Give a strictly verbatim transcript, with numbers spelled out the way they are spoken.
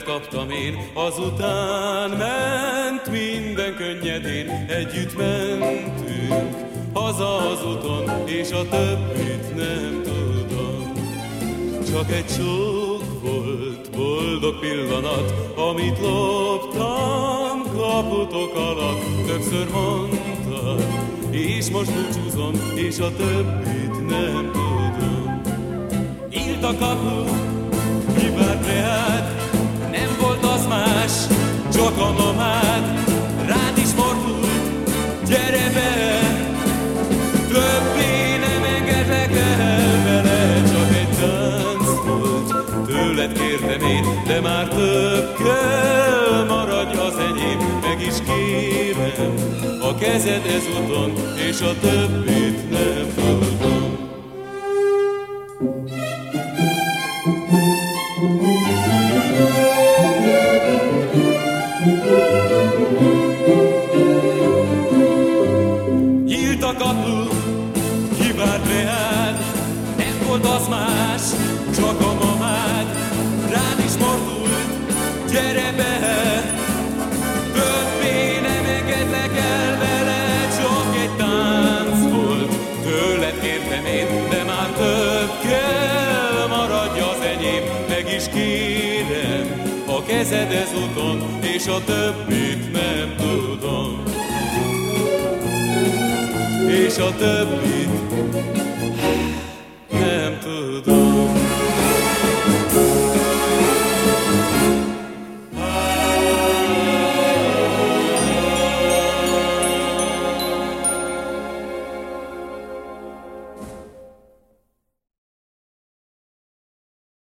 kaptam én, azután ment minden könnyedén. Együtt mentünk haza az úton, és a többit nem tudom. Csak egy sok volt boldog pillanat, amit loptam kaputok alatt. Többször mondtad, és most búcsúzom, és a többit nem tudom. Nyílt a kapu, kivárt reád, nem volt az más, csak a mamád. Rád is fordult, gyere be, többé nem engedlek el vele. Csak egy tánc volt, tőled kértem én, de már több kell, maradj az enyém. Meg is kérem a kezed ezúton, és a többit nem tudom. Nyílt a kapu, kivárt reád, nem volt az más, csak a mamád. Rád is mordult, gyere be, többé nem engedlek el vele. Csak egy tánc volt, tőled kértem én, de már több kell, maradj az enyém. Meg is kérem a kezed ezúton, és a többit nem tudom. És a többit nem tudom.